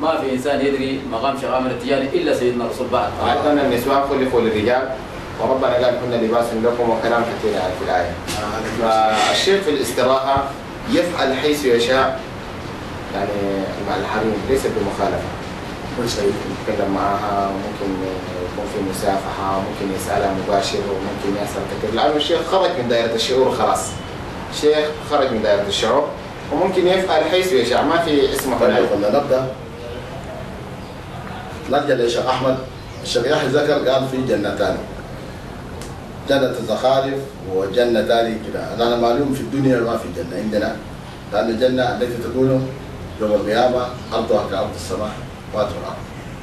ما في إنسان يدري مقام شيخ أحمد التجاني إلا سيدنا الرسول بعد. أيضا النسوان خلفوا للرجال وربنا قال كنا لباس لكم وكلام كثير يعني في الآية. فالشيخ في الاستراحة يفعل حيث يشاء يعني مع الحريم ليس بمخالفة. يتكلم معها، ممكن يكون في مسافحة، ممكن يسألها مباشر، وممكن يسأل كثير، لأنه الشيخ خرج من دائرة الشعور خلاص. الشيخ خرج من دائرة الشعور وممكن يفعل حيث يشاء، ما في اسمه. طيب نبدأ. نرجع للشيخ أحمد. الشيخ يحيى ذكر قال في جنتان، جنة الزخارف وجنة ثانية كده. أنا معلوم في الدنيا ما في جنة عندنا، لأن الجنة التي تكون يوم القيامة أرضها كأرض السماء وتراب.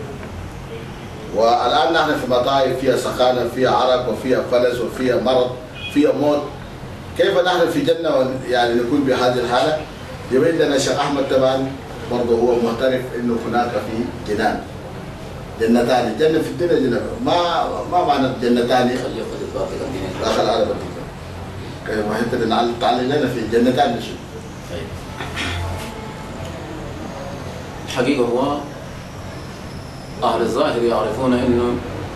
والآن نحن في مطاعم فيها سخانة، فيها عرق، وفيها فلس، وفيها مرض، فيها موت. كيف نحن في جنة يعني نكون بهذه الحالة؟ يبين لنا الشيخ أحمد طبعا برضه هو معترف إنه هناك في جنان، جنتان، جنة في الدنيا جنة. ما معنى جنتان؟ داخل على بديك. كيف ما أنت تعلم لنا في جنتان شو؟ طيب. الحقيقة هو أهل الظاهر يعرفون إنه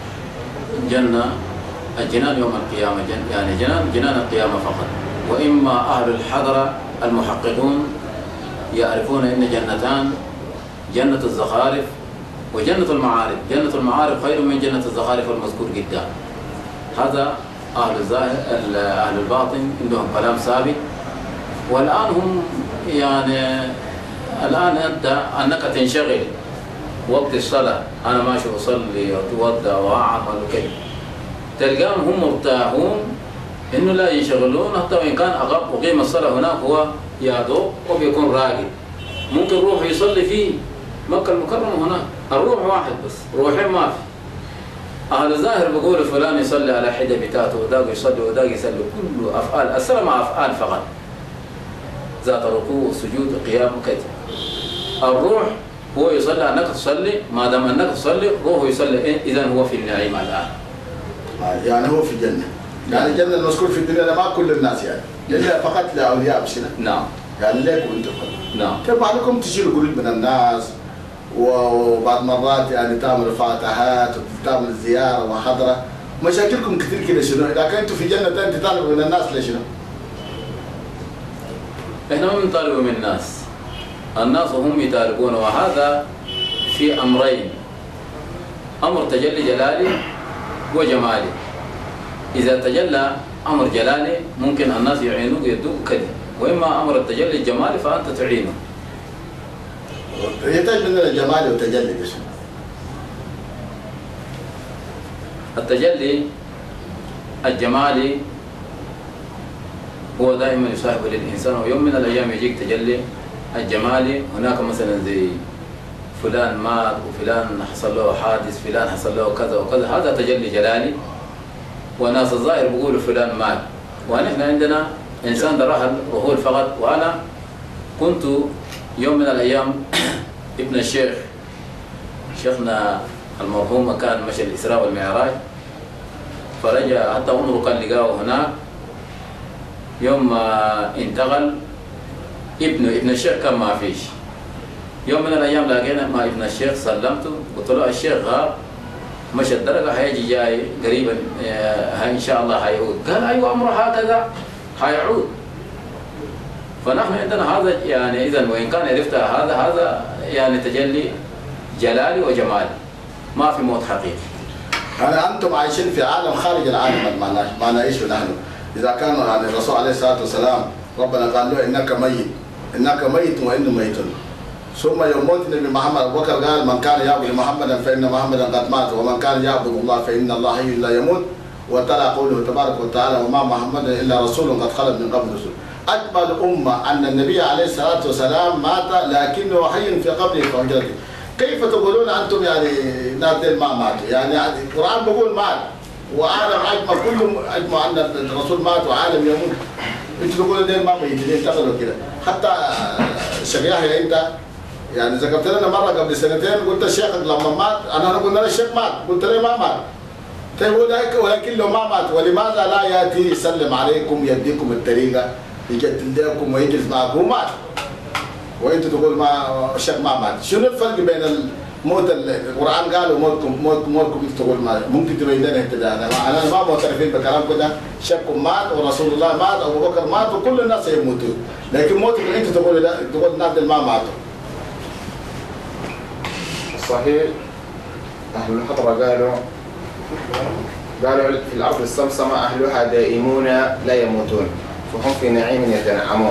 الجنان يوم القيامة، يعني جنان القيامة فقط. وإما أهل الحضرة المحققون يعرفون إن جنتان، جنة الزخارف وجنة المعارف. جنة المعارف خير من جنة الزخارف المذكور قدام. هذا أهل الظاهر. أهل الباطن عندهم كلام ثابت. والآن هم يعني الآن أنك تنشغل وقت الصلاة، أنا ماشي أصلي وأتوضأ وأعمل وكذا، تلقاهم هم مرتاحون إنه لا ينشغلون. حتى وإن كان أقيم الصلاة هناك هو يادوب وبيكون راقد، ممكن روح يصلي في مكة المكرمة هناك، الروح واحد بس، روحين ما في. أهل الظاهر بيقولوا فلان يصلي على حدة بتاعته، وذاك يصلي وذاك يصلي، كله أفعال. الصلاة مع أفعال فقط، ذات ركوع وسجود وقيام وكذا. الروح هو يصلي أنك تصلي، ما دام أنك تصلي روحه يصلي، إذا هو في النعيم الآن. يعني هو في جنة. يعني الجنة المذكور في الدنيا ما كل الناس يعني، جنة فقط لأولياء بس. نعم. يعني ليكم أنتم. نعم. كيف بعضكم تشيلوا قلوب من الناس، وبعض مرات يعني تعملوا فاتحات وتعملوا زيارة وحضرة، مشاكلكم كثير كده شنو؟ إذا كنتوا في جنة أنت تطالبوا من الناس ليش شنو؟ إحنا ما بنطالبوا من الناس، الناس هم يطالبون. وهذا في أمرين، أمر تجلي جلالي وجمالي. إذا تجلى أمر جلالي ممكن الناس يعينوك يدوك كذا، وإما أمر التجلي الجمالي فأنت تعينه. يحتاج مننا الجمالي والتجلي بس. التجلي الجمالي هو دائما يصاحب للإنسان، ويوم من الأيام يجيك تجلي الجمالي. هناك مثلا زي فلان مات وفلان حصل له حادث، فلان حصل له كذا وكذا، هذا تجلي جلالي. وناس الظاهر بيقولوا فلان مات، ونحن عندنا إنسان دراه الرهول فقط. وأنا كنت يوم من الأيام ابن الشيخ، شيخنا المرحوم كان مشى الإسراء والمعراج، فرجع حتى عمره كان لقاه هناك. يوم ما انتقل ابن الشيخ كان ما فيش. يوم من الأيام لقينا مع ابن الشيخ، سلمته قلت له الشيخ غاب، مشى الدرجة، هيجي جاي قريبا إن شاء الله هيعود. قال أيوة أمره هكذا هيعود. فنحن عندنا هذا يعني، إذا وإن كان عرفت هذا يعني تجلي جلالي وجمالي، ما في موت حقيقي. يعني أنتم عايشين في عالم خارج العالم ما نعيشه نحن. إذا كان يعني الرسول عليه الصلاة والسلام ربنا قال له إنك ميت وإنه ميت، ثم يوم موت النبي محمد أبو بكر قال من كان يعبد محمدا فإن محمدا قد مات، ومن كان يعبد الله فإن الله حي لا يموت. وتلا قوله تبارك وتعالى وما محمد إلا رسول قد خلت من قبل رسول. أجمل أمة أن النبي عليه الصلاة والسلام مات لكنه حي في قبره فهجرته. كيف تقولون أنتم يعني ناس ما ماتوا؟ يعني القرآن بيقول مات وعالم أجمع كلهم أجمع أن الرسول مات وعالم يموت. أنتوا تقولوا دين ما ميتين انتقلوا كده. حتى الشيخ يحيى أنت يعني ذكرت لنا مرة قبل سنتين قلت الشيخ لما مات أنا قلنا له الشيخ مات، قلت له ما مات. تقول ولكن لو ما مات ولماذا لا يأتي يسلم عليكم يديكم الطريقة يجدد لكم ويجلس معكم؟ مات. وانت تقول ما الشيخ ما مات، شنو الفرق بين الموت القران قالوا موتكم تقول ما ممكن تبين لنا انت ده؟ انا ما معترفين بكلام كده، شيخكم مات ورسول الله مات ابو بكر مات وكل الناس يموتون، لكن موتكم انت تقول لا، تقول الناس ما ماتوا. صحيح. اهل الحضره قالوا في الارض السمسمه اهلها دائمون لا يموتون فهم في نعيم يتنعمون.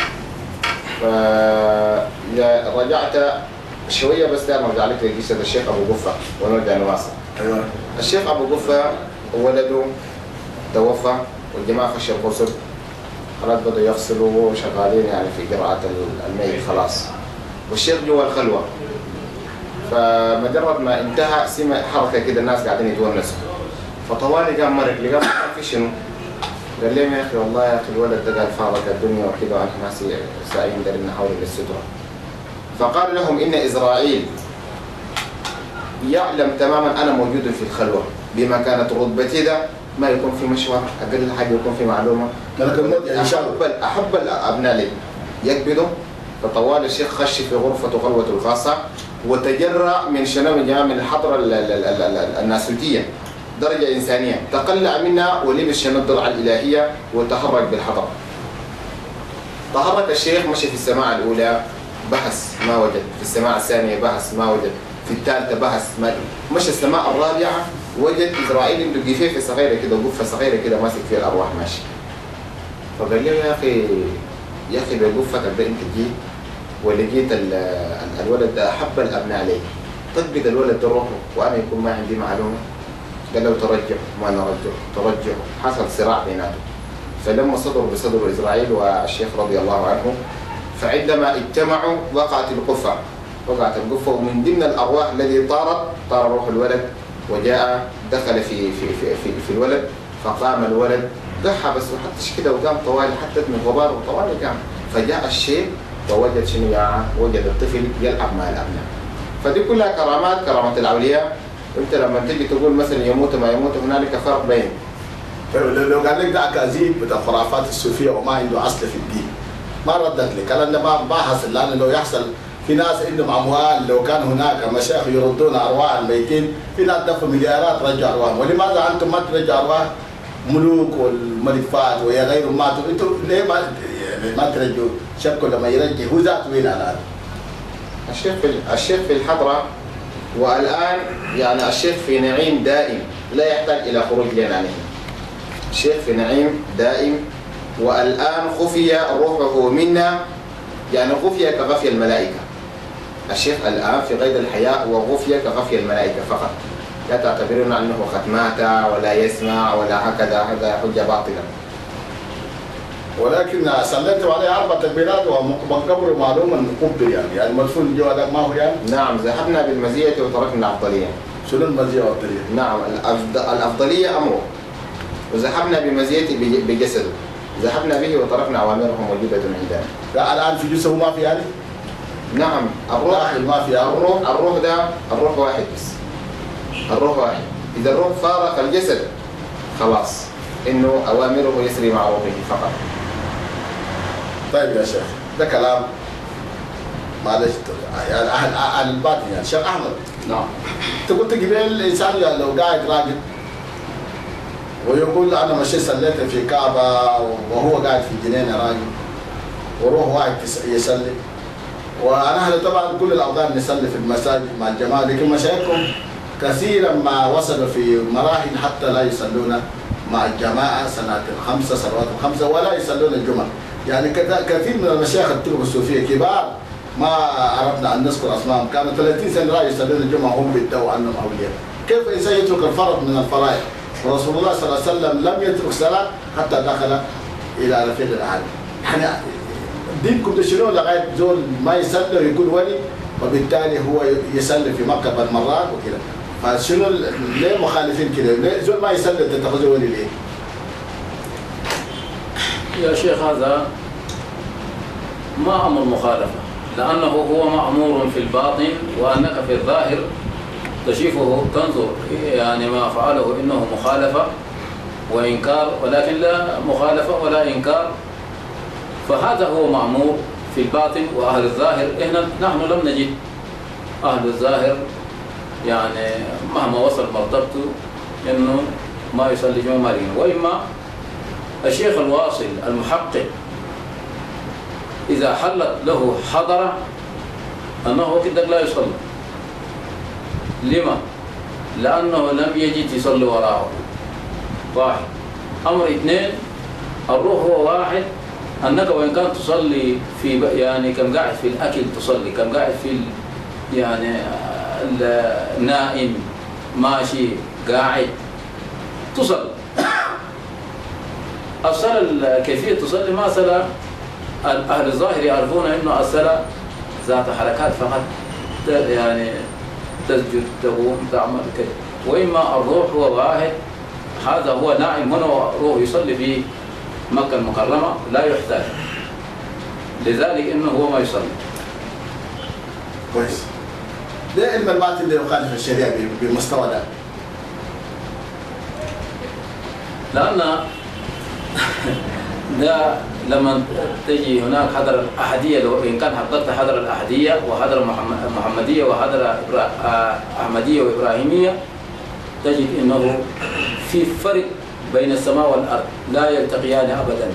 رجعت شويه بس دائما ارجع لك لقصه الشيخ ابو قفه ونرجع نواصل. ايوه. الشيخ ابو قفه ولده توفى والجماعه خشوا الغسل، خلاص بدوا يغسلوا وشغالين يعني في قراءه الميت خلاص، والشيخ جوا الخلوه. فمجرد ما انتهى سمع حركه كده الناس قاعدين يتونسوا، فطوالي قام مرق لقى في شنو؟ قال لهم يا اخي والله يا اخي الولد ده قال فارق الدنيا وكذا وانا ناس ساعين دارين نحاول للستره. فقال لهم ان اسرائيل يعلم تماما انا موجود في الخلوه بما كانت رتبتي ده ما يكون في مشوار، اقل حاجه يكون في معلومه. احب الابناء لي يقبضوا. فطوال الشيخ خش في غرفته خلوته الخاصه وتجرأ من شنو من الحضره الناسوتيه درجة إنسانية، تقلع منها ولبس شنو الضلع الإلهية وتحرك بالحضرة. تحرك الشيخ مشي في السماعة الأولى بحث ما وجد، في السماعة الثانية بحث ما وجد، في الثالثة بحث ما مشي السماء الرابعة وجد إسرائيل عنده قفيفة صغيرة كده وقفة صغيرة كده ماسك فيها الأرواح ماشي. فقال له يا أخي بقفتك ده أنت جيت ولقيت الولد ده أحب الأبناء عليك، تقبض الولد ده روحه وأنا يكون ما عندي معلومة. قال له ترجع ما نرجع، حصل صراع بيناتهم. فلما صدروا بصدر إسرائيل والشيخ رضي الله عنه، فعندما اجتمعوا وقعت القفة ومن ضمن الأرواح الذي طار روح الولد وجاء دخل في الولد، فقام الولد ضحى بس ما حطش كده وقام طوالي حتى من غبار وطوالي قام. فجاء الشيخ ووجد شنو وجد الطفل يلعب مع الأبناء. فدي كلها كرامات الأولياء. انت لما تيجي تقول مثلا يموت ما يموت هنالك فرق بين. لو قال لك ده اكاذيب بتاع خرافات الصوفيه وما عنده اصل في الدين ما ردت لك، الكلام ده ما حصل، لانه لو يحصل في ناس عندهم اموال، لو كان هناك مشايخ يردون ارواح الميتين، في ناس دفعوا مليارات رجعوا ارواحهم، ولماذا انتم ما ترجعوا ارواح ملوك والملك فهد ويا غيرهم ماتوا؟ انتم ليه ما ترجعوا شكله لما يرجع هو ذاته وين الان؟ الشيخ في الحضره والآن يعني الشيخ في نعيم دائم لا يحتاج إلى خروج لعنانه. الشيخ في نعيم دائم والآن خفي روحه منا، يعني خفي كغفي الملائكة. الشيخ الآن في قيد الحياة وغفي كغفي الملائكة فقط، لا تعتبرون أنه قد مات ولا يسمع ولا هكذا، هذا حجة باطلة. ولكن سلمتم عليه 4 تكبيرات وقبره معلوم انه قبر يعني المدفون جوا ده ما هو يعني؟ نعم ذهبنا بالمزية وتركنا الأفضلية. شنو المزية والأفضلية؟ نعم الأفضلية أمره وذهبنا بمزيته بجسده، ذهبنا به وتركنا أوامره موجودة عندنا. لا الآن في جسده ما في يعني؟ نعم الروح ما في الروح واحد بس، الروح واحد. إذا الروح فارق الجسد خلاص إنه أوامره يسري مع روحه فقط. طيب يا شيخ ده كلام معلش يعني أهل الباطن يعني. شيخ أحمد نعم. أنت قلت قبل الإنسان يعني لو قاعد راقد ويقول أنا مشيت صليت في كعبة وهو قاعد في جنينة راقد وروح واحد يصلي، ونحن طبعا كل الأوقات نصلي في المساجد مع الجماعة، لكن مشايخكم كثيرا ما وصلوا في مراحل حتى لا يصلون مع الجماعة صلاة ال5 صلوات ال5 ولا يصلون الجمعة. يعني كثير من المشايخ الطرق الصوفية كبار ما أردنا أن نذكر أسمائهم كانوا 30 سنة لا يصلون الجمعة هم بيدعوا أنهم أولياء. كيف إنسان يترك الفرض من الفرائض؟ ورسول الله صلى الله عليه وسلم لم يترك صلاة حتى دخل إلى رفيق الأعلى. يعني دينكم ده شنو لغاية زول ما يصلي ويكون ولي وبالتالي هو يصلي في مكة بالمرات وكذا. فشنو ليه مخالفين كده؟ ليه زول ما يصلي تتخذه ولي ليه؟ يا شيخ هذا ما أمر مخالفة، لأنه هو مأمور في الباطن وأنك في الظاهر تشوفه تنظر يعني ما فعله إنه مخالفة وإنكار، ولكن لا مخالفة ولا إنكار. فهذا هو مأمور في الباطن وأهل الظاهر. نحن لم نجد أهل الظاهر يعني مهما وصل مرتبته إنه ما يصلي جمع مالين، وإما الشيخ الواصل المحقق إذا حلت له حضرة أنه كده لا يصلي. لما؟ لأنه لم يجد يصلي وراءه. واحد. أمر اثنين، الروح هو واحد، أنك وإن كان تصلي في يعني كم قاعد في الأكل تصلي، كم قاعد في يعني النائم ماشي قاعد تصلي. الصلاة كيفية تصلي ما صلاة أهل الظاهر يعرفون إنه الصلاة ذات حركات فقط، يعني تسجد تقوم تعمل كده. وإما الروح هو واحد، هذا هو نائم هنا وروح يصلي في مكة المكرمة لا يحتاج، لذلك إنه هو ما يصلي. كويس. ده علم الباطن اللي يخالف الشريعة بالمستوى ده. لأن ده لما تجي هناك حضر الأحدية، لو إن كان حققت حضر الأحدية وحضر محمدية وحضر أحمدية وإبراهيمية، تجد إنه في فرق بين السماء والأرض لا يلتقيان أبدا.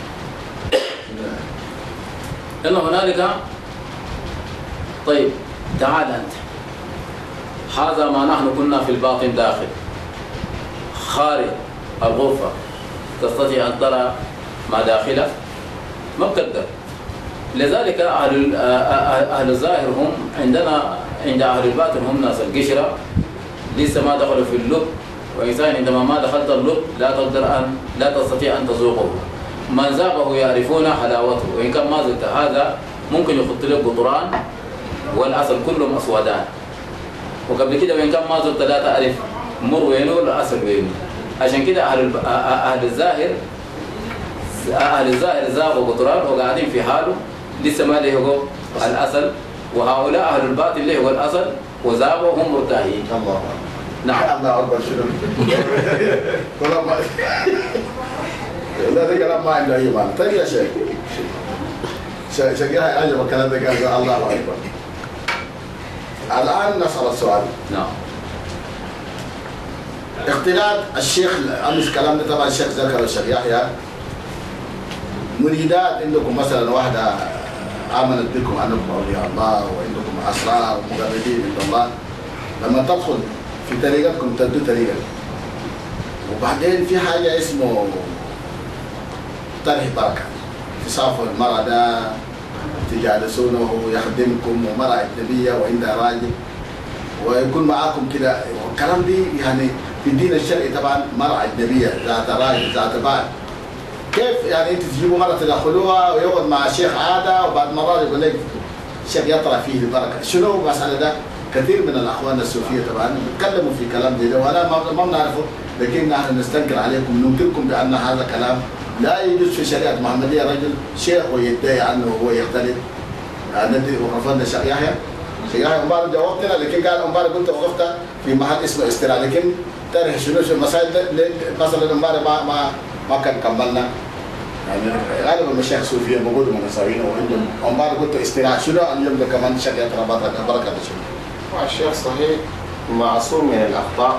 إن هنالك طيب تعال أنت، هذا ما نحن كنا في الباطن داخل، خارج الغرفة تستطيع أن ترى ما داخله؟ ما بتقدر. لذلك أهل الظاهر هم عندنا، عند أهل الباطن هم ناس القشرة لسه ما دخلوا في اللب، وإنسان عندما ما دخلت اللب لا تستطيع أن تذوقه. من ذاقه يعرفون حلاوته، وإن كان ما زلت هذا ممكن يخط لك قطران والأصل كلهم أسودان، وقبل كده وإن كان ما زلت لا تعرف مر وينه ولا أصل وينه. عشان كده أهل الظاهر ذاقوا قطران وقاعدين في حاله لسه ما لهوا الأصل، وهؤلاء أهل الباطن لهوا الأصل وذاقوا هم مرتاحين. الله نعم. الله أكبر. شنو؟ كلام ما ده كلام ما عنده أي معنى. طيب يا شيخ، شقيها عجب الكلام ده قال الله أكبر. الآن نسأل السؤال. نعم. اختلاط الشيخ أمس كلام ده طبعا الشيخ ذكر الشيخ يحيى، مريدات عندكم مثلا واحدة آمنت بكم أنكم أولياء الله وعندكم أسرار مقربين عند الله، لما تدخل في طريقتكم تدوا طريقة، وبعدين في حاجة اسمه طرح بركة، تسافر المرأة ده تجالسونه يخدمكم، ومرأة أجنبية وعندها راجل ويكون معاكم كده. والكلام دي يعني في الدين الشرعي طبعا مرأة أجنبية ذات راجل ذات بال، كيف يعني انت تجيبوا مرة تدخلوها ويقعد مع الشيخ عادة وبعد مرات يقول لك الشيخ يطرح فيه البركة؟ شنو المسألة ده؟ كثير من الأخوان الصوفية طبعا بيتكلموا في كلام ده وأنا ما بنعرفه، لكن نحن نستنكر عليكم، ننكركم بأن هذا كلام لا يجوز في شريعة محمدية. رجل شيخ ويدعي عنه هو يختلف. ندي وقفنا الشيخ يحيى، الشيخ يحيى امبارح جاوبتنا، لكن قال امبارح قلت وقفت في محل اسمه استراحة، لكن تعرف شنو المسائل مثلا امبارح ما كان كملنا. يعني غالبا المشايخ الصوفية موجودة منسوين وعندهم امبارح قلت استراحة، شنو اليوم ده كمان الشيخ يطلع بركة شنو؟ الشيخ صحيح معصوم من الأخطاء،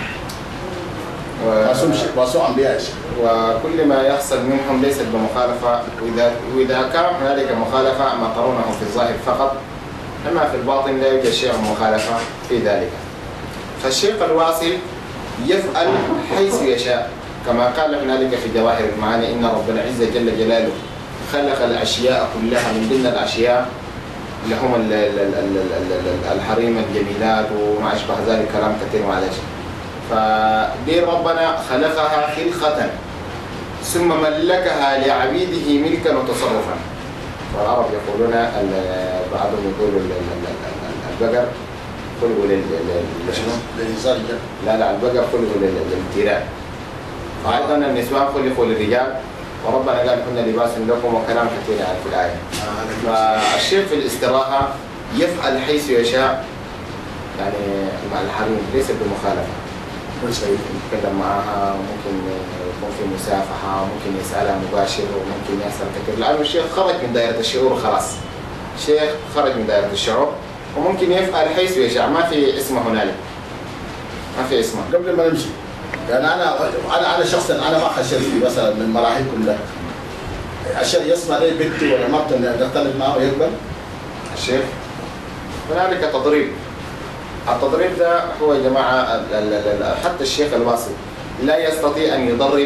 معصوم أنبياء، وكل ما يحصل منهم ليست بمخالفة، وإذا كان هنالك مخالفة ما ترونه في الظاهر فقط، أما في الباطن لا يوجد شيء مخالفة في ذلك. فالشيخ الواصل يفعل حيث يشاء، كما قال هنالك في جواهر المعاني إن رب العزة جل جلاله خلق الأشياء كلها، من ضمن الأشياء اللي هم الحريم الجميلات وما أشبه ذلك، كلام كثير معلش. فدي ربنا خلقها خلقة ثم ملكها لعبيده ملكا وتصرفا. والعرب يقولون بعضهم يقول البقر خلقوا للإنسان. لا البقر خلقوا للامتلاء، وأيضا النسوان خلقوا للرجال، وربنا قال كنا لباس لكم، وكلام كثير يعني في الآية. فالشيخ في الاستراحة يفعل حيث يشاء يعني مع الحريم ليس بمخالفة. يتكلم معها، ممكن يكون في مسافحة، ممكن يسألها مباشر، وممكن يسأل كثير، لأنه الشيخ خرج من دائرة الشعور خلاص. الشيخ خرج من دائرة الشعور وممكن يفعل حيث يشاء، ما في اسمه هنالك، ما في اسمه. قبل ما نمشي يعني انا شخصا انا ما خشيت مثلا من مراحل كلها عشان يسمع لي بنتي ولا مرته اللي اختلف معه ويقبل. الشيخ هنالك تضريب. التضريب ده هو يا جماعة حتى الشيخ الواصل لا يستطيع أن يضرب،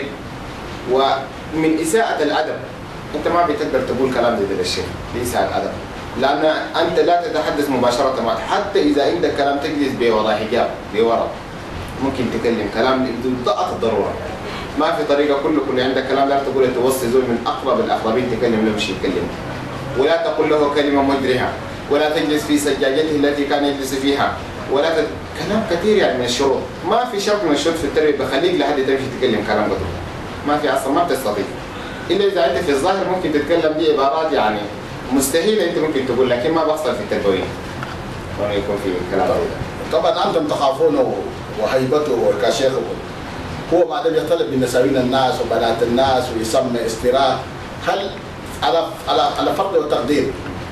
ومن إساءة الأدب أنت ما بتقدر تقول كلام زي ده للشيخ بإساءة الأدب، لأن أنت لا تتحدث مباشرة معه، حتى إذا عندك كلام تجلس بوراء حجاب بورا ممكن تكلم كلام بضغط الضرورة. ما في طريقة كل عندك كلام لا تقول توصي زول من أقرب الأقربين تكلم له مش يتكلم، ولا تقول له كلمة مجرحة، ولا تجلس في سجاجته التي كان يجلس فيها، ولا كلام كثير يعني من الشروط. ما في شرط من الشروط في التربية بخليك لحد تمشي تتكلم كلام قدره، ما في أصلا، ما بتستطيع إلا إذا أنت في الظاهر ممكن تتكلم بعبارات يعني مستحيل أنت ممكن تقول، لكن ما بيحصل في التربوية وأنا يكون في كلام طبعا أنتم تخافونه وهيبته كشيخ، هو بعدين يطلب من نساوين الناس وبنات الناس ويسمى استراء. هل على فرض وتقدير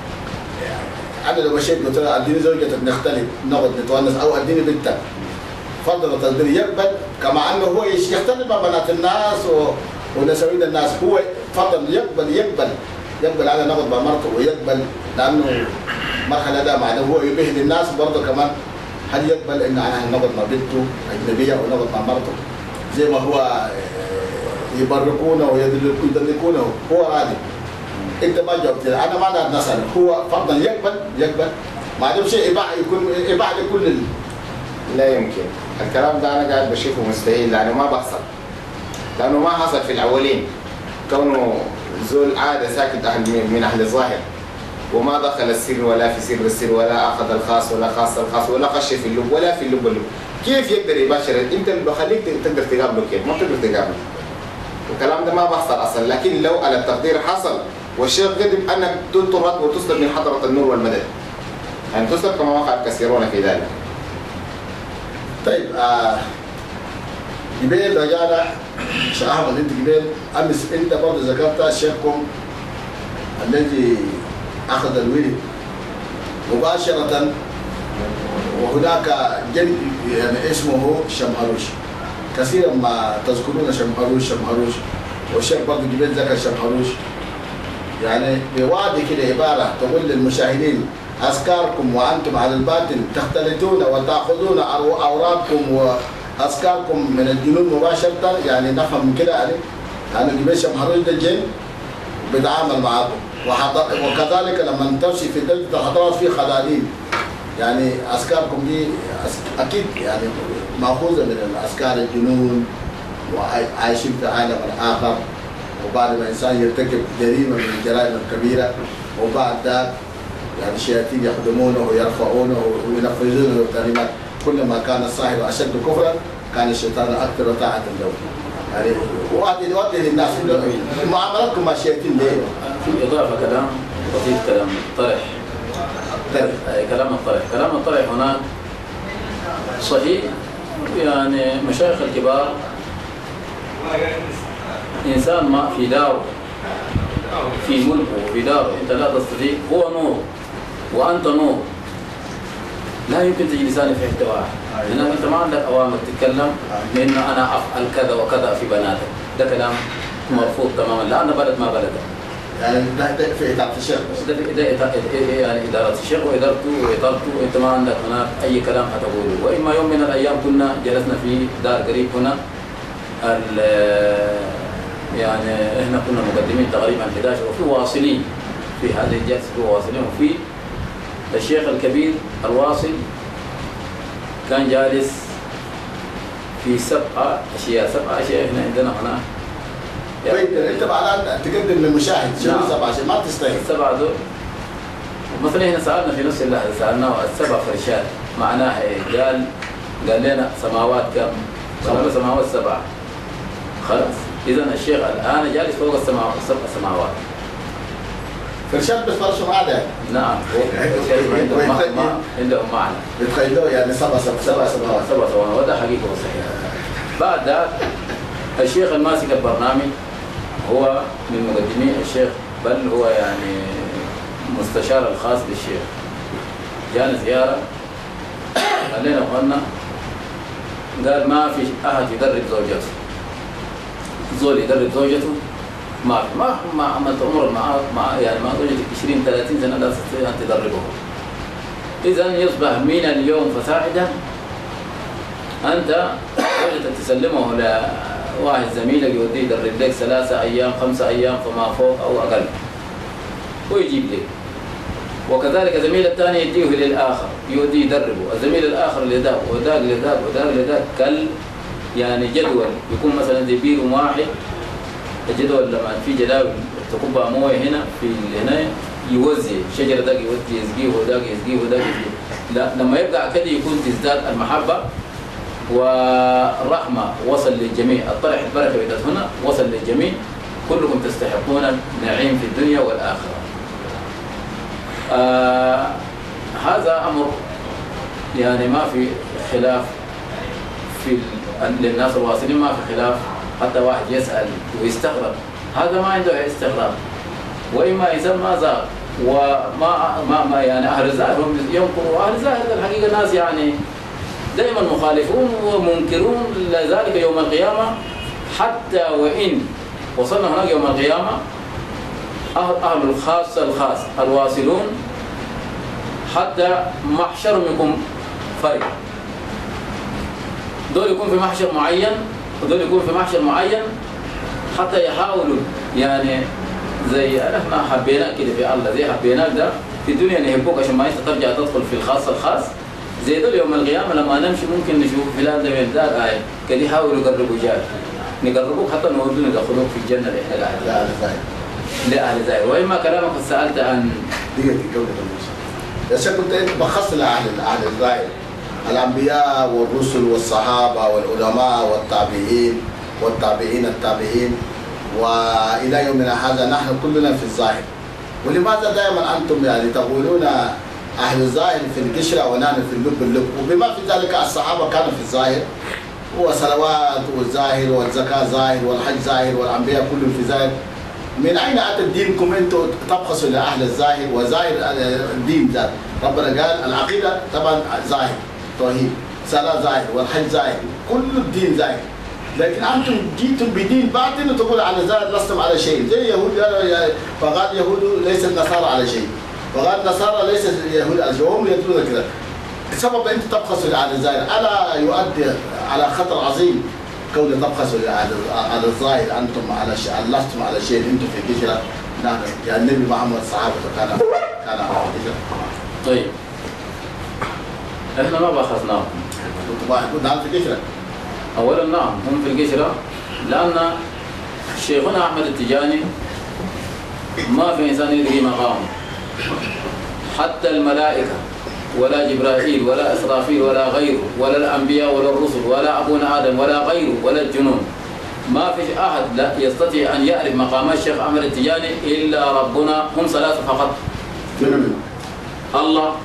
أنا لو مشيت قلت له أديني زوجتك نختلف نقعد نتونس، أو أديني بنتك، فرض وتقدير يقبل، كما أنه هو يختلف مع بنات الناس ونساوين الناس، هو فرض يقبل على نقعد مع مرته ويقبل، لأنه مرحلة ده معناه هو يبيه للناس برضه كمان. هل يقبل إن أنا نقعد مع بنته أجنبية ونقعد مع مرته زي ما هو يبرقونه ويدلكونه؟ هو راضي. انت ما جاوبت، انا ما نقدر نسال، هو فرضا يقبل ما عندهم شيء اباح لكل لا يمكن. الكلام ده انا قاعد بشوفه مستحيل، لانه ما بحصل، لانه ما حصل في الاولين. كونه زول عاده ساكت من اهل الظاهر وما دخل السر ولا في سر السر ولا اخذ الخاص ولا خاص الخاص ولا خش في اللب ولا في اللب، كيف يقدر يباشر؟ انت اللي بخليك تقدر تقابله، كيف ما تقدر تقابله؟ الكلام ده ما بحصل اصلا. لكن لو على التقدير حصل والشيخ قدم انك تطرد وتسلب من حضره النور والمدد، يعني تسلب كما وقع الكثيرون في ذلك. طيب جبال رجعنا شيخ احمد، انت جبال امس انت برضه ذكرت شيخكم الذي اخذ الولد مباشره، وهناك جن يعني اسمه شمهروش، كثيرا ما تذكرون شمهروش، والشيخ برضه جبال ذكر شمهروش، يعني بوعد كده عباره تقول للمشاهدين اذكاركم وانتم على الباطن تختلطون وتاخذون اوراقكم واذكاركم من الجنون مباشره، يعني نفهم من كده يعني جبال شمهروش ده جن بيتعامل معاكم، وكذلك لما تمشي في دلة الحضارات في خدادين، يعني اذكاركم دي اكيد يعني ماخوذه من اذكار الجنون، وعايشين في عالم اخر، وبعد ما الانسان يرتكب جريمه من الجرائم الكبيره وبعد ذلك يعني الشياطين يخدمونه ويرفعونه وينفذون له التعليمات، كلما كان الصاحب اشد كفرا كان الشيطان اكثر طاعه له. يعني يؤدي للناس معاملتكم مع الشياطين ليه؟ في اضافه كلام بسيط، كلام طرح. كلام الطرح هناك صحيح، يعني مشايخ الكبار إنسان ما في داره في ملكه وفي داره، أنت لا تستطيع، هو نور وأنت نور، لا يمكن تجلسان في حتة واحد، لأن أنت ما عندك أوامر تتكلم بأن أنا أفعل كذا وكذا في بناتك، ده كلام مرفوض تماما، لأن بلد ما بلدك. يعني ده في إدارة الشيخ، ده يعني إدارة الشيخ وإدارته أنت ما عندك هناك أي كلام حتقوله. وإما يوم من الأيام كنا جلسنا في دار قريب هنا، يعني احنا كنا مقدمين تقريبا 11 وفي واصلين في هذه الجلسه، في واصلين، وفي الشيخ الكبير الواصل كان جالس في 7 أشياء احنا عندنا هنا. يعني انت بعد تقدم للمشاهد شنو 7 أشياء ما تستاهل 7 دول. مثلا احنا سالنا في نفس اللحظه سالناه ال7 فرشات معناها ايه؟ قال لنا سماوات كم؟ سماوات 7. خلاص اذا الشيخ الان جالس فوق السماوات 7 سماوات. فرشات بتفرشوا هذا؟ نعم عندهم معنى بتخيلوه يعني 7 سماوات، 7 سماوات، وده حقيقه وصحيح. بعد ذلك الشيخ الماسك البرنامج هو من مقدمي الشيخ، بل هو يعني مستشار الخاص للشيخ. جانا زيارة قال لنا اخوانا، قال ما في احد يدرب زوجته، زول يدرب زوجته ما في، ما عملت عمر مع يعني مع زوجتك 20 30 سنه لا تستطيع ان تدربه. اذا يصبح من اليوم فساعدا انت زوجتك تسلمه لواحد زميلك يوديه يدرب لك 3 أيام 5 أيام فما فوق او اقل ويجيب لك. وكذلك زميل الثاني يديه للآخر يوديه يدربه، الزميل الآخر لذاك وذاك لذاك وذاك لذاك، يعني جدول يكون مثلا زي بير واحد، الجدول لما في جداول تكبها مويه هنا في هنا يوزع شجرة ذاك يودي يسقيه وذاك يسقيه وذاك يسقيه. لا لما يبقى كده يكون تزداد المحبة والرحمة، وصل للجميع، الطرح البركة بدأت هنا وصل للجميع، كلكم تستحقون النعيم في الدنيا والآخرة. هذا أمر يعني ما في خلاف في للناس الواصلين، ما في خلاف. حتى واحد يسأل ويستغرب، هذا ما عنده استغراب، وإما يسمى زار وما يعني أهل الزاهر هم ينكروا. أهل الزاهر الحقيقة ناس يعني دائما مخالفون ومنكرون لذلك يوم القيامة. حتى وإن وصلنا هناك يوم القيامة أهل الخاص الواصلون حتى محشر منكم فرق، دول يكون في محشر معين ودول يكون في محشر معين، حتى يحاولوا يعني زي احنا حبيناك كده في الله، زي حبيناك ده في الدنيا نحبوك عشان ما انت ترجع تدخل في الخاص، زي دول يوم القيامة لما نمشي ممكن نشوف فلان ده من ذاك آية كده يحاولوا يقربوا جاي نقربوك حتى نودوا ندخلوك في الجنة اللي احنا قاعدين لأهل زاهر. وإما كلامك سألت عن دقيقة جولة يا شيخ، كنت انت بخص لأهل الزاهر الأنبياء والرسل والصحابة والعلماء والتابعين التابعين وإلى يومنا هذا نحن كلنا في الظاهر. ولماذا دائما أنتم يعني تقولون أهل الظاهر في القشرة ونحن في اللب، وبما في ذلك الصحابة كانوا في الظاهر وصلوات والظاهر والزكاة ظاهر والحج ظاهر والأنبياء كلهم في ظاهر. من أين أتى دينكم أنتم تبخسوا لأهل الظاهر وظاهر الدين ذات؟ ربنا قال العقيدة طبعا ظاهر توحيد، صلاة ظاهر والحج ظاهر، كل الدين ظاهر. لكن أنتم جيتم بدين باطن وتقول على الظاهر لستم على شيء. زي يهود فقال يهود ليس النصارى على شيء، وقال النصارى ليس اليهود على شيء، وهم يدلون كذا. السبب أنت تبخسوا على الظاهر، ألا يؤدي على خطر عظيم كون تبخسوا على الظاهر. أنتم على شيء، لستم على شيء، أنتم في الهجرة. نعم يعني النبي محمد صحابته كان على الهجرة. طيب احنا ما بخسناهم. كنت نعم في الهجرة. اولا نعم هم في القشرة، لان شيخنا احمد التجاني ما في انسان يدري مقامه، حتى الملائكة ولا جبرائيل ولا اسرافيل ولا غيره ولا الانبياء ولا الرسل ولا ابونا ادم ولا غيره ولا الجنون، ما فيش احد لا يستطيع ان يعرف مقام الشيخ احمد التجاني الا ربنا. هم ثلاثة فقط، الله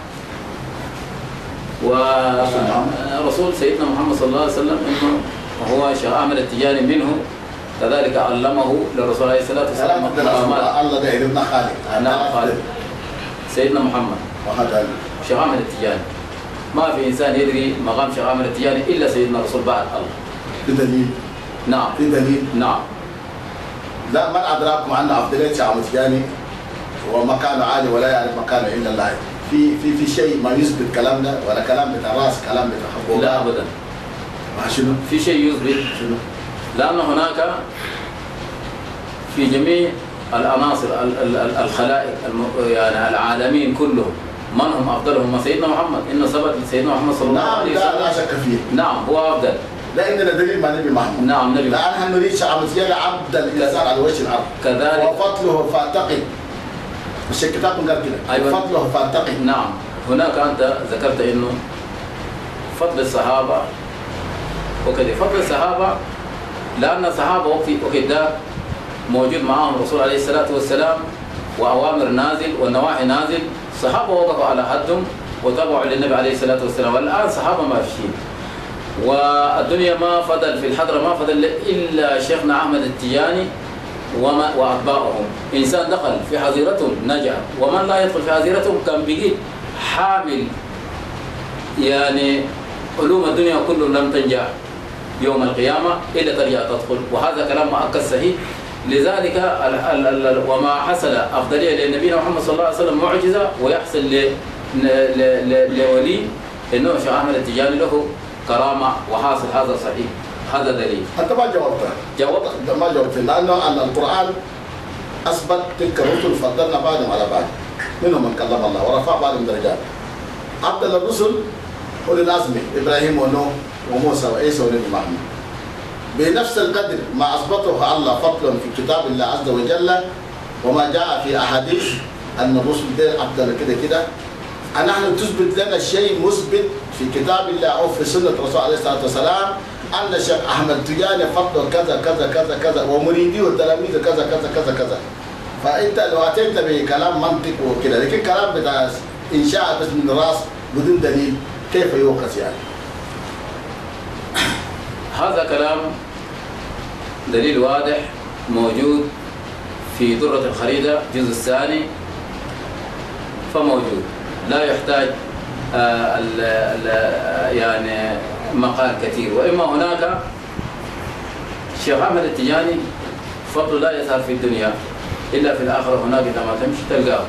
ورسول سيدنا محمد صلى الله عليه وسلم، انه هو شيخ احمد التجاني منه، كذلك علمه للرسول عليه الصلاه والسلام مقامات. الله ده ابن خالد. نعم خالد سيدنا محمد وهذا شيخ احمد التجاني. ما في انسان يدري مقام شيخ احمد التجاني الا سيدنا الرسول بعد الله. بدليل. نعم بدليل. نعم. لا من ادراكم ان افضليه شيخ احمد التجاني ومكانه عالي ولا يعرف مكانه الا الله. في شيء ما يثبت كلام ده ولا كلام بتاع راس، كلام بتاع حبوب؟ لا ابدا. شنو؟ في شيء يثبت شنو؟ لأن هناك في جميع العناصر الخلائق يعني العالمين كلهم من هم أفضلهم؟ سيدنا محمد. إنه ثبت سيدنا محمد صلى الله عليه وسلم. لا شك فيه. نعم هو أفضل. لا إننا دليل مع نبي محمد. نعم نبي. لأنها نريد شعب زيادة عبد الإنسان على وجه الأرض. كذلك. وفضله فاتقي. مش الكتاب قال كده. أيوة. فضله فاتقي. نعم. هناك أنت ذكرت إنه فضل الصحابة وكذا. فضل الصحابة لأن الصحابة وقت ده موجود معهم الرسول عليه الصلاة والسلام، وأوامر نازل والنواهي نازل. الصحابة وقفوا على حدهم وتابعوا للنبي عليه الصلاة والسلام. والآن صحابة ما في شيء، والدنيا ما فضل في الحضرة، ما فضل إلا شيخنا أحمد التجاني وأتباعهم. إنسان دخل في حظيرتهم نجا، ومن لا يدخل في حظيرتهم كان بقيت حامل يعني علوم الدنيا كله لم تنجح يوم القيامة إلا ترجع تدخل، وهذا كلام مؤكد صحيح. لذلك وما حصل أفضلية لنبينا محمد صلى الله عليه وسلم معجزة، ويحصل لولي إنه شيخ أحمد التجاني له كرامة، وحاصل هذا صحيح، هذا دليل. أنت ما جاوبت ما جاوبت، لأنه أن القرآن أثبت تلك الرسل فضلنا بعضهم على بعض، منهم من كلم الله ورفع بعضهم درجات. أفضل الرسل أولي العزم إبراهيم ونوح وموسى وعيسى ونبي محمد، بنفس القدر ما أثبته الله فضلا في كتاب الله عز وجل، وما جاء في أحاديث أن الرسل دين أفضل كده. نحن تثبت لنا شيء مثبت في كتاب الله أو في سنة الرسول عليه الصلاة والسلام أن الشيخ أحمد التجاني فضل كذا كذا كذا كذا، ومريديه وتلاميذه كذا كذا كذا كذا. فأنت لو أتيت بكلام منطق وكده، لكن كلام بتاع إنشاء بس من الراس بدون دليل كيف يوقف يعني؟ هذا كلام دليل واضح موجود في درة الخريدة الجزء الثاني، فموجود لا يحتاج يعني مقال كثير. وإما هناك الشيخ أحمد التجاني فضل لا يظهر في الدنيا إلا في الآخرة، هناك إذا ما تمشي تلقاه.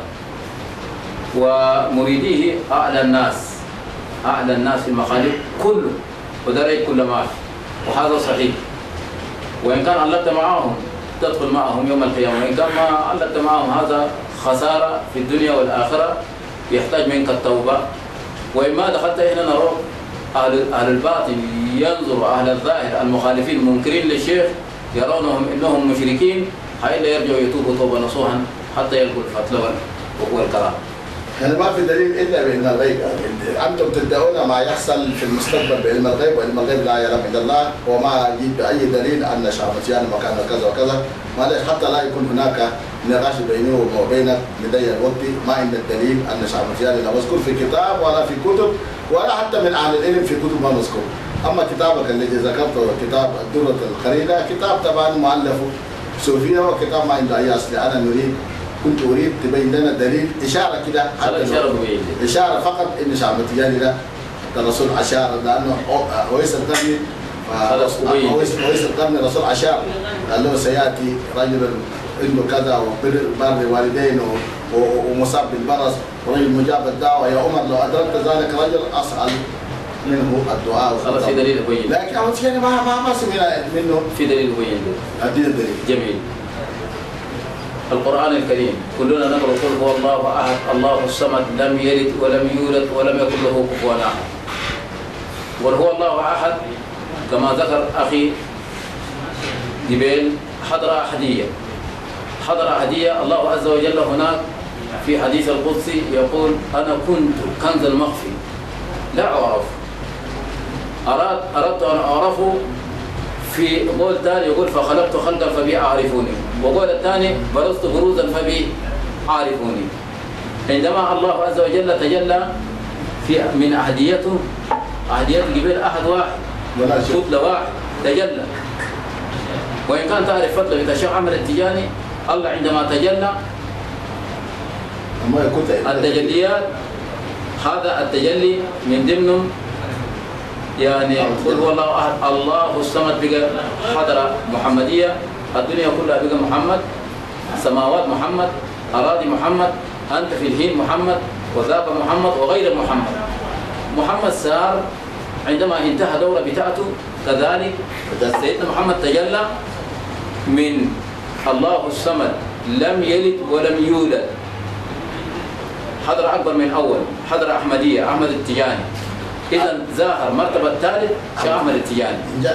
ومريديه أعلى الناس في المخالب كله، ودرج كل ما، وهذا صحيح. وإن كان علقت معهم تدخل معهم يوم القيامة، وإن كان ما علقت معهم هذا خسارة في الدنيا والآخرة، يحتاج منك التوبة. وإما دخلت هنا نروح أهل الباطل ينظر أهل الظاهر المخالفين المنكرين للشيخ يرونهم إنهم مشركين، حتى يرجعوا يتوبوا توبة نصوحا حتى يلقوا الفتلة والكرامة. يعني ما في دليل الا بعلم الغيب، يعني انتم تدعون ما يحصل في المستقبل بعلم الغيب، وعلم الغيب لا يعلم الا الله، وما يجيب باي دليل ان شعبتيان مكان كذا وكذا، معلش حتى لا يكون هناك نقاش بيني وبينك لدي الوقت، ما عند الدليل ان شعبتيان لا مذكور في كتاب ولا في كتب ولا حتى من اهل العلم في كتب ما مذكور. اما كتابك الذي ذكرته كتاب الدرة الخريدة كتاب طبعا مؤلف صوفية، وكتاب ما عنده اي اصل. انا كنت اريد تبين لنا دليل اشاره كده، اشاره فقط ان شعب التجاني ده الرسول اشار، لانه اويس القرني اويس القرني الرسول اشار قال له سياتي رجل عنده كذا وبر والدين ومصاب بالبرص ورجل مجاب الدعوه، يا عمر لو ادركت ذلك رجل اسال منه الدعاء. خلاص في دليل يبين، لكن اول شيء ما سمعنا منه في دليل يبين. ادينا الدليل. جميل. القرآن الكريم كلنا نقرأ قل هو الله أحد الله الصمد لم يلد ولم يولد ولم يكن له كفوا أحد. قل هو الله أحد كما ذكر أخي جبيل حضرة أحدية. الله عز وجل هناك في حديث القدسي يقول أنا كنت كنز المخفي لا أعرف، أردت أن أعرفه. في قول ثاني يقول فخلقت خلقا فبي أعرفوني، وقول الثاني برزت بروزا فبي أعرفوني. عندما الله عز وجل تجلى في من أحديته قبل أحد واحد كتلة واحد تجلى. وإن كان تعرف فضل بتاع الشيخ أحمد التجاني، الله عندما تجلى التجليات، هذا التجلي من ضمنهم يعني قل هو الله أحد الله الصمد بقى حضرة محمدية، الدنيا كلها بقى محمد، سماوات محمد، أراضي محمد، أنت في الحين محمد، وذاك محمد وغير محمد سار عندما انتهى دورة بتاعته. كذلك سيدنا محمد تجلى من الله الصمد لم يلد ولم يولد، حضرة أكبر من أول، حضرة أحمدية أحمد التجاني. إذا ظاهر مرتبة الثالث شيخ أحمد التجاني،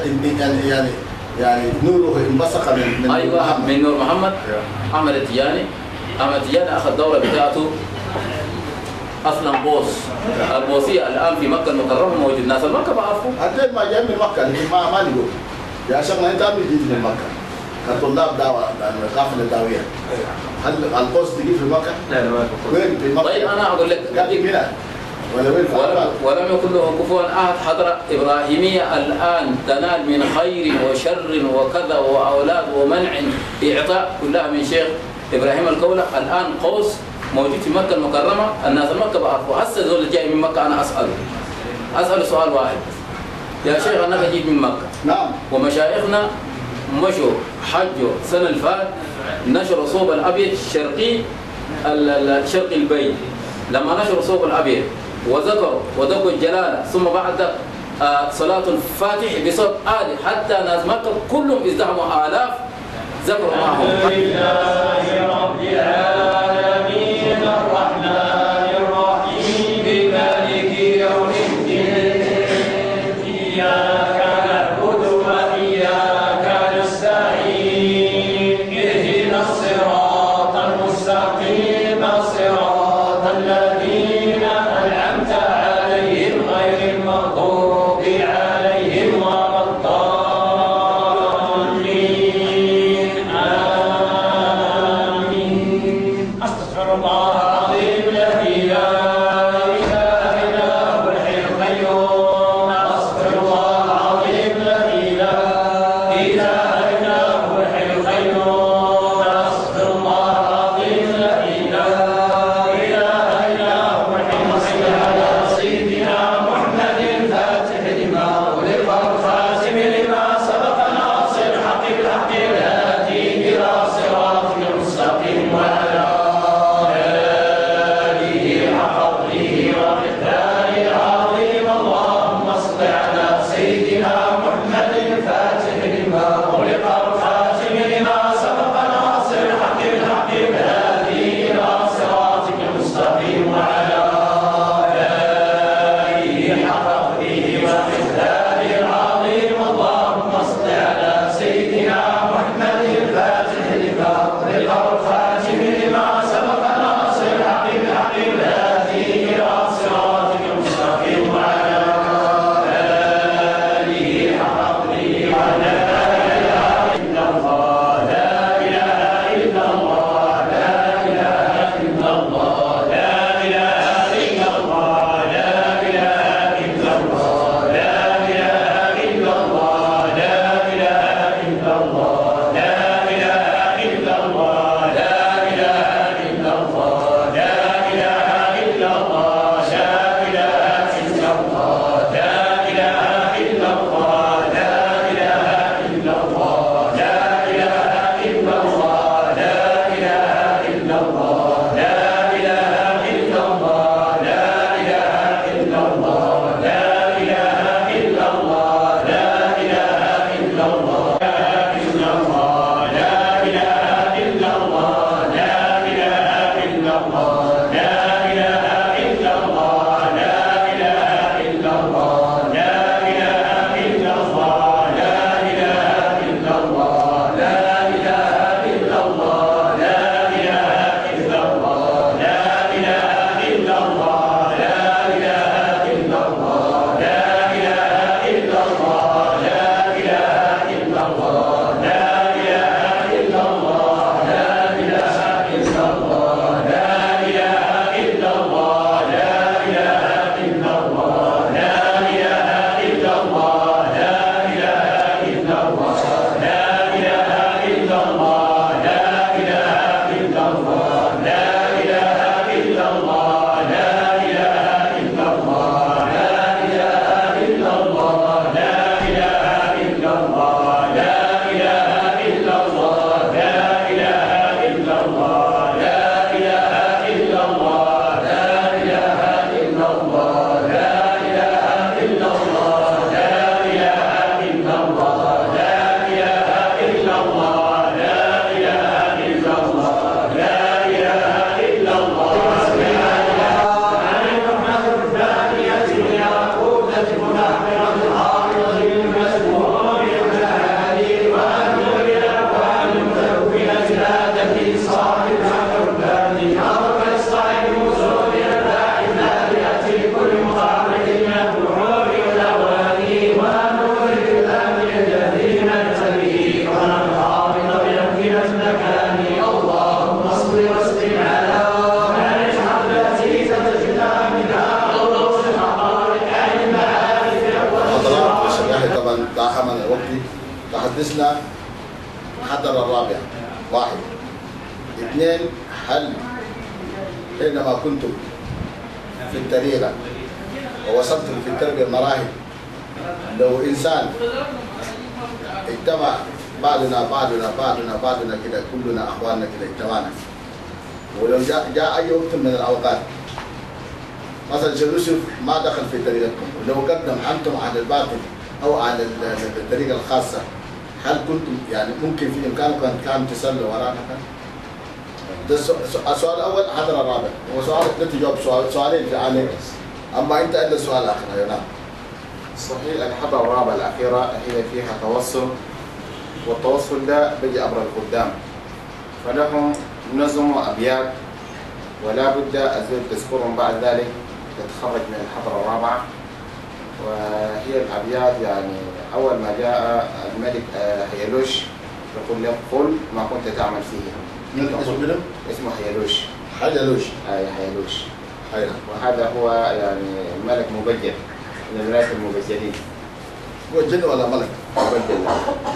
يعني نوره انبثق من أيوة محمد. من نور محمد. أحمد التجاني أخذ دورة بتاعته أصلا البوصية الآن في مكة المكرمة موجود، الناس المكة بعرفوا أنت ما جاي من مكة، لكن ما نقول يا شيخنا أنت جيت من مكة كطلاب دعوة قافلة دعوية، هل القوس تجي في مكة؟ لا وين في مكة؟ طيب أنا أقول لك قاعد هنا ولم يكن له كفوا أحد. حضرة إبراهيمية الآن تنال من خير وشر وكذا وأولاد ومنع إعطاء كلها من شيخ إبراهيم الكولة. الآن قوس موجود في مكة المكرمة، الناس مكة بعرفوا. هسه زول جاي من مكة أنا أسأل سؤال واحد، يا شيخ أنك جيت من مكة. نعم. ومشايخنا مشوا حجوا السنة اللي فات، نشروا صوب الأبيض الشرقي شرقي البيت. لما نشروا صوب الأبيض وذكروا ودقوا الجلالة، ثم بعد صلاة الفاتح بصوت عالي حتى ناس مكة كلهم ازدحموا آلاف ذكروا معهم. لله رب العالمين الرحمن الرحيم مالك يوم الدين إياك نعبد وإياك نستعين اهدنا الصراط المستقيم صراط الذين أنعمت عليهم غير المغضوب عليهم ولا الضالين آمين. أستغفر الله العظيم الذي لا إله إلا هو الحي القيوم. أستغفر الله العظيم الذي لا إله إلا هو الحي القيوم. أستغفر الله العظيم الذي لا إله إلا هو الحي القيوم. على سيدنا محمد الفاتح لما أغلق والخاتم لما سبق ناصر الحق بالحق الهادي إلى صراطك المستقيم وعلى آله حق قدره ومقداره العظيم. اللهم صل على سيدنا محمد الفاتح لما أغلق والخاتم لما سبق ناصر الحق بالحق الهادي إلى صراطك المستقيم وعلى آله حق قدره ومقداره العظيم. اللهم صل على سيدنا محمد الفاتح لما أغلق والخاتم لما سبق ناصر الحق بالحق الهادي إلى صراطك المستقيم وعلى آله حق قدره وعلى لا إله إلا الله لا إله إلا الله لا إله إلا الله لا إله إلا الله لا إله إلا الله لا إله إلا الله لا إله إلا الله لا إله إلا الله لا إله إلا الله لا إله إلا الله لا إله إلا الله لا إله إلا الله لا إله إلا الله لا إله إلا الله لا إله إلا الله لا إله إلا الله لا إله إلا الله لا إله إلا الله لا إله إلا الله درسنا الحضارة الرابعة. واحد. اثنين، هل حينما كنتم في الطريقة ووصلتم في التربية المراحل، لو إنسان اجتمع بعضنا كده، كلنا أخواننا كده اجتمعنا، ولو جاء أي وقت من الأوقات مثلا شيخ يوسف ما دخل في طريقتكم، ولو قدم أنتم على الباطل أو على الطريقة الخاصة، هل كنتم يعني ممكن في إمكانكم أن كانوا تسلوا ورانا؟ ده السؤال الأول حضر الرابع، وسؤال ده تجاوب سؤالين في عامين، أما أنت عندك سؤال آخر. أيوة نعم. صحيح الحضارة الرابعة الأخيرة هي فيها توصل، والتوصل ده بيجي عبر القدام، فلهم نظم وأبيات ولا بد الزول تذكرهم بعد ذلك تتخرج من الحضارة الرابعة. وهي الأبيات يعني أول ما جاء الملك هيلوش يقول له قل ما كنت تعمل فيه. اسمه هيلوش. هيلوش. وهذا هو يعني ملك مبجل من الملك المبجلين. هو جن ولا ملك؟ مبجل.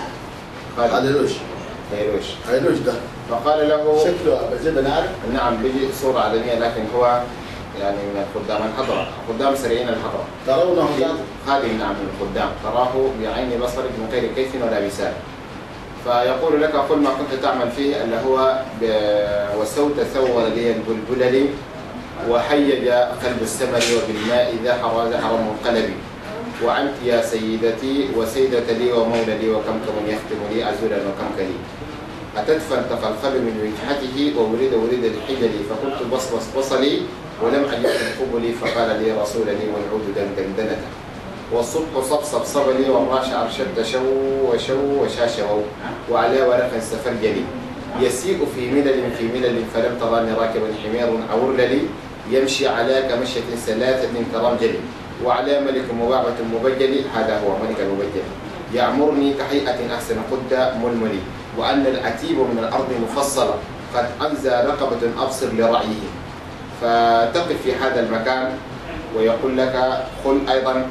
هيلوش ده. فقال له شكله زي ما نعرف. نعم بيجي صورة عالمية، لكن هو يعني من خدام الحضرة، خدام سريين الحضرة. ترونه خادم نعم من الخدام، تراه بعين بصرك من غير كيف ولا بسال. فيقول لك قل ما كنت تعمل فيه اللي هو وسوت ثور لي البلبل وحيج قلب السمر وبالماء ذا حرم منقلب وعنت يا سيدتي وسيدة لي ومولدي وكمكم يختم لي عزولا وكمكلي أتت فالتقى القلب من وجهته وولد الحجل فقلت بصبص بصلي ولم أجد قبلي فقال لي رسول لي والعود دندنة والصبح صبصب صبلي والراش أرشد شو وشاشو وعلى ورق سفرجلي يسيء في ملل فلم تراني راكبا حمير عور لي يمشي على كمشية سلاتة كرمجلي وعلى ملك مباعة مبجلي هذا هو ملك المبجل يعمرني كهيئة أحسن قد ململي وأن العتيب من الأرض مفصلة قد أنزى رقبة أبصر لرأيه. فتقف في هذا المكان ويقول لك قل أيضا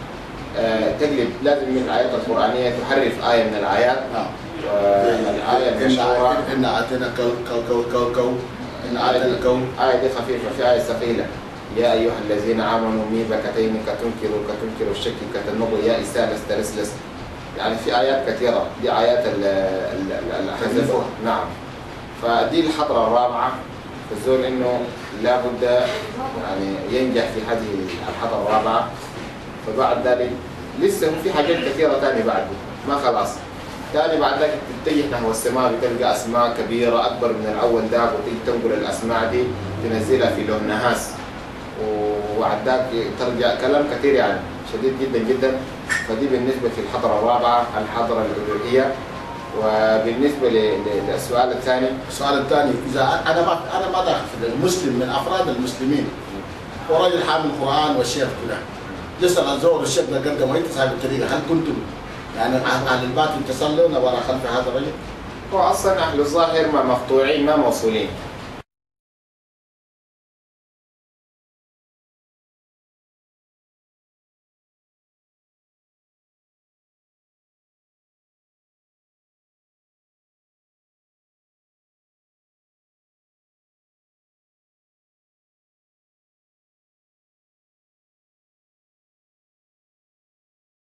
تقلب لازم من الآيات القرآنية تحرف آية من الآيات. والآية المشهورة إن أعطينا كو آية دي خفيفة في آية ثقيلة يا أيها الذين آمنوا ميبكتين كتنكروا الشك كتنبوا يا إساء لستلسلس. يعني في آيات كثيرة، دي آيات الأحزاب. نعم. فدي الحضرة الرابعة الزول إنه لابد يعني ينجح في هذه الحضرة الرابعة. فبعد ذلك لسه في حاجات كثيرة ثانية بعد ما خلاص. ثاني بعد ذلك تتجه نحو السماء بتلقى أسماء كبيرة أكبر من الأول ذاك وتيجي تنقل الأسماء دي تنزلها في لون نحاس وبعد ذاك ترجع كلام كثير يعني شديد جدا جدا. فدي بالنسبة في الحضرة الرابعة الحضرة الألوهية. وبالنسبة للسؤال الثاني، السؤال الثاني إذا أنا ما داخل في المسلم من أفراد المسلمين ورجل حامل القرآن والشيخ كله يسأل الزور الشيخ ده قدم وأنت صاحب الطريقة، هل كنتم يعني أهل الباطل تسلون وراء خلف هذا الرجل؟ هو أصلا أهل الظاهر ما مقطوعين ما موصولين.